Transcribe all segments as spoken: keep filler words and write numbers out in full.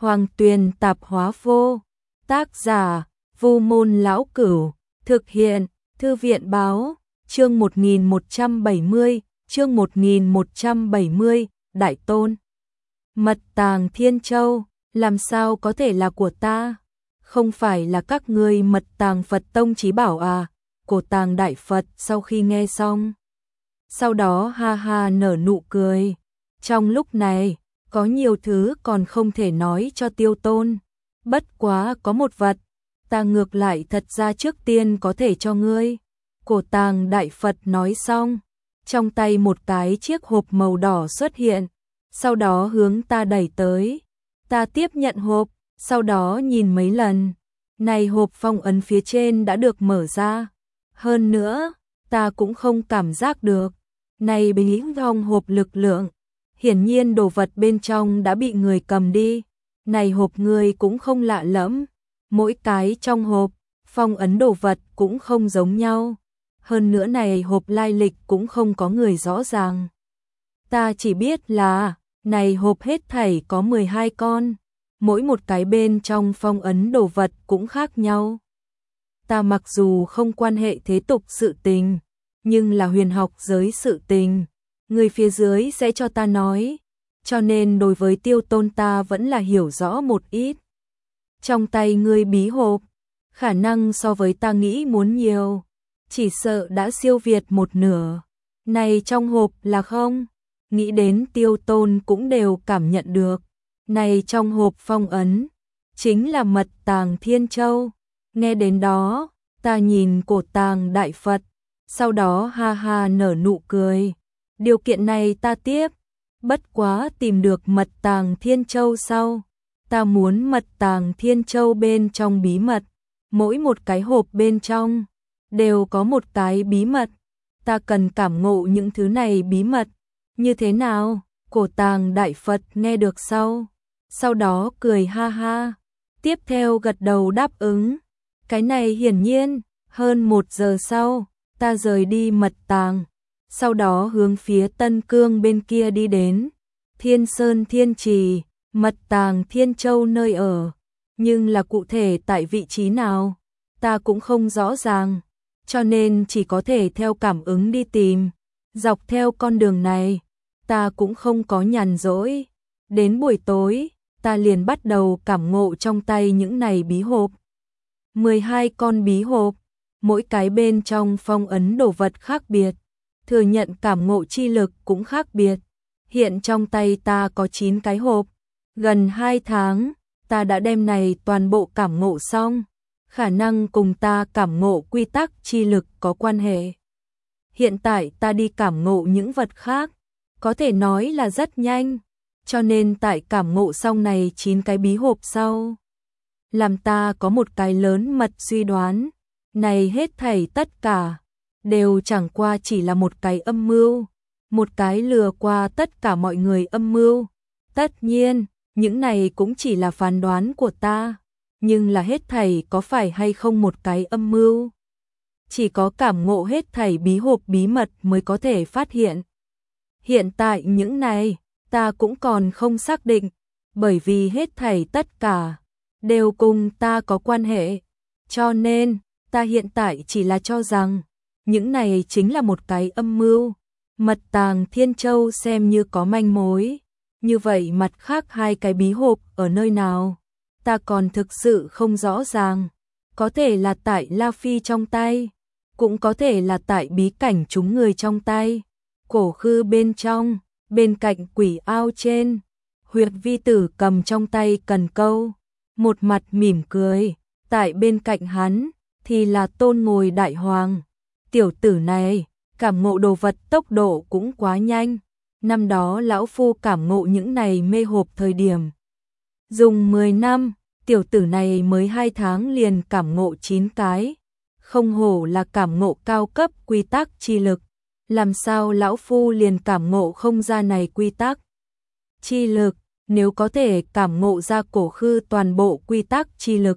Hoàng Tuyền Tạp Hóa Vô. Tác giả: Vu Môn Lão Cửu. Thực hiện: Thư viện Báo. Chương một nghìn một trăm bảy mươi, chương một nghìn một trăm bảy mươi, Đại Tôn. Mật tàng Thiên Châu, làm sao có thể là của ta? Không phải là các ngươi mật tàng Phật Tông Chí Bảo à? Cổ Tàng Đại Phật sau khi nghe xong, sau đó ha ha nở nụ cười. Trong lúc này, có nhiều thứ còn không thể nói cho Tiêu Tôn. Bất quá có một vật, ta ngược lại thật ra trước tiên có thể cho ngươi. Cổ Tàng Đại Phật nói xong, trong tay một cái chiếc hộp màu đỏ xuất hiện, sau đó hướng ta đẩy tới. Ta tiếp nhận hộp, sau đó nhìn mấy lần. Này hộp phong ấn phía trên đã được mở ra. Hơn nữa, ta cũng không cảm giác được. Này bình trong hộp lực lượng, hiển nhiên đồ vật bên trong đã bị người cầm đi. Này hộp ngươi cũng không lạ lẫm, mỗi cái trong hộp, phong ấn đồ vật cũng không giống nhau. Hơn nữa này hộp lai lịch cũng không có người rõ ràng. Ta chỉ biết là, này hộp hết thảy có mười hai con, mỗi một cái bên trong phong ấn đồ vật cũng khác nhau. Ta mặc dù không quan hệ thế tục sự tình, nhưng là huyền học giới sự tình, người phía dưới sẽ cho ta nói, cho nên đối với Tiêu Tôn ta vẫn là hiểu rõ một ít. Trong tay ngươi bí hộp, khả năng so với ta nghĩ muốn nhiều, chỉ sợ đã siêu việt một nửa. Này trong hộp là không? Nghĩ đến Tiêu Tôn cũng đều cảm nhận được. Này trong hộp phong ấn, chính là mật tàng Thiên Châu. Nghe đến đó, ta nhìn Cổ Tàng Đại Phật, sau đó ha ha nở nụ cười. Điều kiện này ta tiếp, bất quá tìm được mật tàng Thiên Châu sau. Ta muốn mật tàng Thiên Châu bên trong bí mật, mỗi một cái hộp bên trong đều có một cái bí mật. Ta cần cảm ngộ những thứ này bí mật. Như thế nào? Cổ Tàng Đại Phật nghe được sau, sau đó cười ha ha, tiếp theo gật đầu đáp ứng. Cái này hiển nhiên, hơn một giờ sau, ta rời đi mật tàng, sau đó hướng phía Tân Cương bên kia đi đến. Thiên Sơn Thiên Trì, mật tàng Thiên Châu nơi ở, nhưng là cụ thể tại vị trí nào, ta cũng không rõ ràng, cho nên chỉ có thể theo cảm ứng đi tìm. Dọc theo con đường này, ta cũng không có nhàn rỗi. Đến buổi tối, ta liền bắt đầu cảm ngộ trong tay những này bí hộp. mười hai con bí hộp, mỗi cái bên trong phong ấn đồ vật khác biệt, thừa nhận cảm ngộ chi lực cũng khác biệt. Hiện trong tay ta có chín cái hộp, gần hai tháng, ta đã đem này toàn bộ cảm ngộ xong, khả năng cùng ta cảm ngộ quy tắc chi lực có quan hệ. Hiện tại ta đi cảm ngộ những vật khác, có thể nói là rất nhanh, cho nên tại cảm ngộ xong này chín cái bí hộp sau, làm ta có một cái lớn mật suy đoán, này hết thảy tất cả, đều chẳng qua chỉ là một cái âm mưu, một cái lừa qua tất cả mọi người âm mưu. Tất nhiên, những này cũng chỉ là phán đoán của ta, nhưng là hết thảy có phải hay không một cái âm mưu? Chỉ có cảm ngộ hết thảy bí hộp bí mật mới có thể phát hiện. Hiện tại những này, ta cũng còn không xác định, bởi vì hết thảy tất cả đều cùng ta có quan hệ. Cho nên, ta hiện tại chỉ là cho rằng, những này chính là một cái âm mưu. Mật tàng Thiên Châu xem như có manh mối. Như vậy mặt khác hai cái bí hộp ở nơi nào? Ta còn thực sự không rõ ràng. Có thể là tại La Phi trong tay, cũng có thể là tại bí cảnh chúng người trong tay. Cổ khư bên trong, bên cạnh quỷ ao trên, Huyệt Vi Tử cầm trong tay cần câu, một mặt mỉm cười. Tại bên cạnh hắn thì là Tôn Ngồi Đại Hoàng. Tiểu tử này, cảm ngộ đồ vật tốc độ cũng quá nhanh. Năm đó lão phu cảm ngộ những này mê hộp thời điểm, dùng mười năm, tiểu tử này mới hai tháng liền cảm ngộ chín cái. Không hổ là cảm ngộ cao cấp quy tắc chi lực. Làm sao lão phu liền cảm ngộ không ra này quy tắc chi lực? Nếu có thể cảm ngộ ra cổ khư toàn bộ quy tắc chi lực,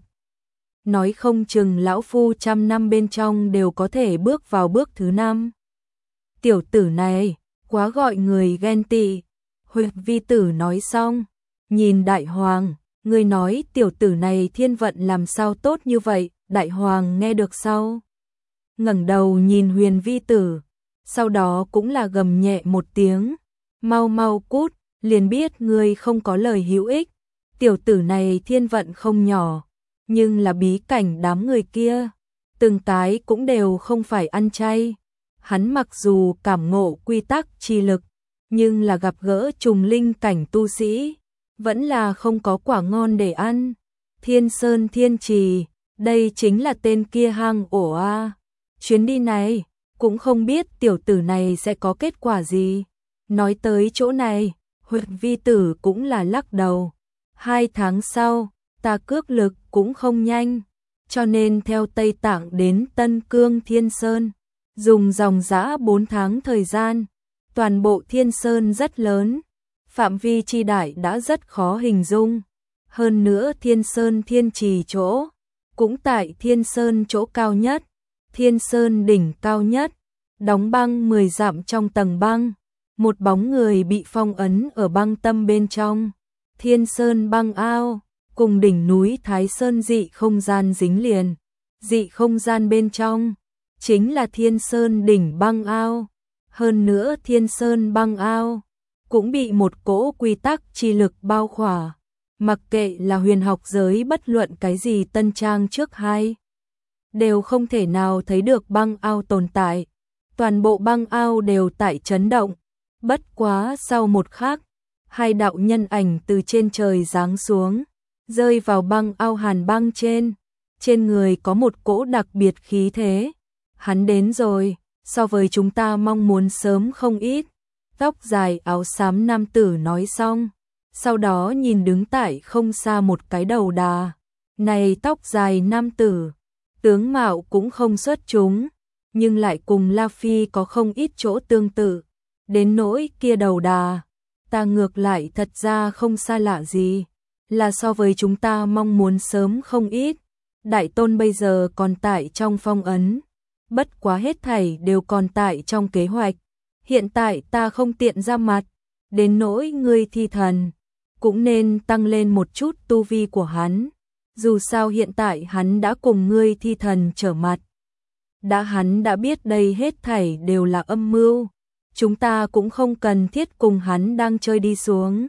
nói không chừng lão phu trăm năm bên trong đều có thể bước vào bước thứ năm. Tiểu tử này, quá gọi người ghen tị. Huyệt Vi Tử nói xong, nhìn Đại Hoàng, Người nói tiểu tử này thiên vận làm sao tốt như vậy, đại hoàng nghe được sau. Ngẩng đầu nhìn Huyền Vi Tử, sau đó cũng là gầm nhẹ một tiếng, mau mau cút, liền biết ngươi không có lời hữu ích, tiểu tử này thiên vận không nhỏ, nhưng là bí cảnh đám người kia, từng cái cũng đều không phải ăn chay. Hắn mặc dù cảm ngộ quy tắc chi lực, nhưng là gặp gỡ trùng linh cảnh tu sĩ, vẫn là không có quả ngon để ăn. Thiên Sơn Thiên Trì, đây chính là tên kia hang ổ a. Chuyến đi này, cũng không biết tiểu tử này sẽ có kết quả gì. Nói tới chỗ này, Huyền Vi Tử cũng là lắc đầu. Hai tháng sau, ta cước lực cũng không nhanh, cho nên theo Tây Tạng đến Tân Cương Thiên Sơn, dùng dòng dã bốn tháng thời gian. Toàn bộ Thiên Sơn rất lớn, phạm vi chi đại đã rất khó hình dung. Hơn nữa Thiên Sơn Thiên Trì chỗ, cũng tại Thiên Sơn chỗ cao nhất, Thiên Sơn đỉnh cao nhất, đóng băng mười dặm trong tầng băng, một bóng người bị phong ấn ở băng tâm bên trong. Thiên Sơn băng ao, cùng đỉnh núi Thái Sơn dị không gian dính liền, dị không gian bên trong, chính là Thiên Sơn đỉnh băng ao. Hơn nữa Thiên Sơn băng ao, cũng bị một cỗ quy tắc chi lực bao khỏa. Mặc kệ là huyền học giới bất luận cái gì tân trang trước hai, đều không thể nào thấy được băng ao tồn tại. Toàn bộ băng ao đều tại chấn động. Bất quá sau một khắc, hai đạo nhân ảnh từ trên trời giáng xuống, rơi vào băng ao hàn băng trên. Trên người có một cỗ đặc biệt khí thế. Hắn đến rồi, so với chúng ta mong muốn sớm không ít. Tóc dài áo xám nam tử nói xong, sau đó nhìn đứng tại không xa một cái đầu đà. Này tóc dài nam tử, tướng mạo cũng không xuất chúng, nhưng lại cùng La Phi có không ít chỗ tương tự. Đến nỗi kia đầu đà, ta ngược lại thật ra không xa lạ gì, là so với chúng ta mong muốn sớm không ít. Đại tôn bây giờ còn tại trong phong ấn, bất quá hết thảy đều còn tại trong kế hoạch. Hiện tại ta không tiện ra mặt, đến nỗi ngươi thi thần, cũng nên tăng lên một chút tu vi của hắn. Dù sao hiện tại hắn đã cùng ngươi thi thần trở mặt. Đã hắn đã biết đây hết thảy đều là âm mưu, chúng ta cũng không cần thiết cùng hắn đang chơi đi xuống.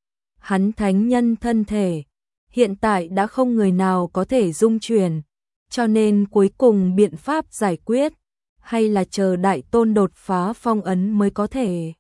Hắn thánh nhân thân thể, hiện tại đã không người nào có thể dung chuyển, cho nên cuối cùng biện pháp giải quyết, hay là chờ đại tôn đột phá phong ấn mới có thể.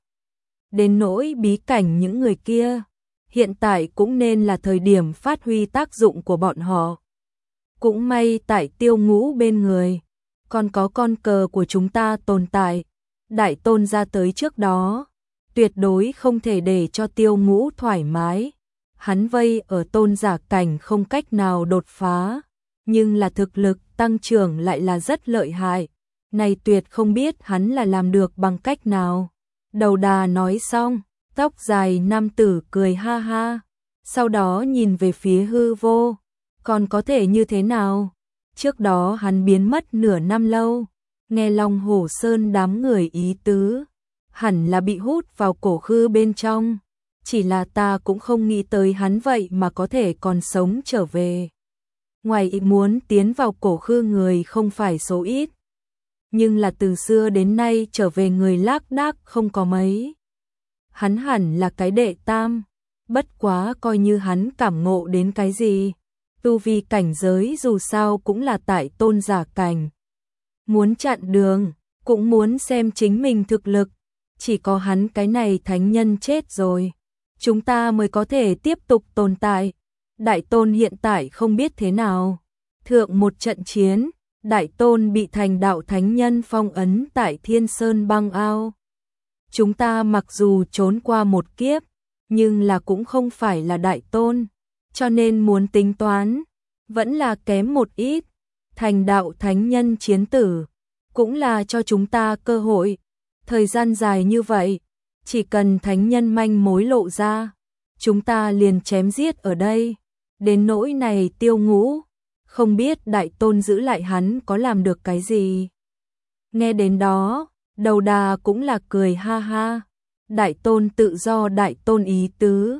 Đến nỗi bí cảnh những người kia, hiện tại cũng nên là thời điểm phát huy tác dụng của bọn họ. Cũng may tại Tiêu Ngũ bên người, còn có con cờ của chúng ta tồn tại. Đại tôn ra tới trước đó, tuyệt đối không thể để cho Tiêu Ngũ thoải mái. Hắn vây ở tôn giả cảnh không cách nào đột phá, nhưng là thực lực tăng trưởng lại là rất lợi hại. Này tuyệt không biết hắn là làm được bằng cách nào. Đầu đà nói xong, tóc dài nam tử cười ha ha, sau đó nhìn về phía hư vô, còn có thể như thế nào? Trước đó hắn biến mất nửa năm lâu, nghe Long Hổ Sơn đám người ý tứ, hẳn là bị hút vào cổ khư bên trong, chỉ là ta cũng không nghĩ tới hắn vậy mà có thể còn sống trở về. Ngoài ý muốn tiến vào cổ khư người không phải số ít, nhưng là từ xưa đến nay trở về người lác đác không có mấy. Hắn hẳn là cái đệ tam, bất quá coi như hắn cảm ngộ đến cái gì, tu vi cảnh giới dù sao cũng là tại tôn giả cảnh. Muốn chặn đường, cũng muốn xem chính mình thực lực, chỉ có hắn cái này thánh nhân chết rồi, chúng ta mới có thể tiếp tục tồn tại. Đại tôn hiện tại không biết thế nào. Thượng một trận chiến, đại tôn bị thành đạo thánh nhân phong ấn tại Thiên Sơn băng ao. Chúng ta mặc dù trốn qua một kiếp, nhưng là cũng không phải là đại tôn, cho nên muốn tính toán, vẫn là kém một ít. Thành đạo thánh nhân chiến tử, cũng là cho chúng ta cơ hội. Thời gian dài như vậy, chỉ cần thánh nhân manh mối lộ ra, chúng ta liền chém giết ở đây. Đến nỗi này Tiêu Ngũ, không biết đại tôn giữ lại hắn có làm được cái gì. Nghe đến đó, đầu đà cũng là cười ha ha. Đại tôn tự do đại tôn ý tứ,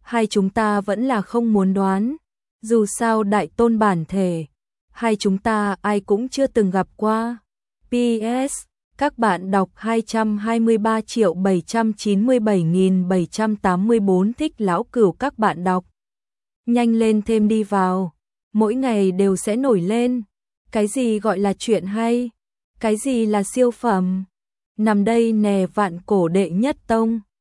Hay chúng ta vẫn là không muốn đoán, dù sao đại tôn bản thể, hay chúng ta ai cũng chưa từng gặp qua. pê ét. Các bạn đọc hai trăm hai mươi ba triệu bảy trăm chín mươi bảy nghìn bảy trăm tám mươi tư thích lão cửu các bạn đọc. Nhanh lên thêm đi vào, mỗi ngày đều sẽ nổi lên. Cái gì gọi là chuyện hay? Cái gì là siêu phẩm? Nằm đây nè vạn cổ đệ nhất tông.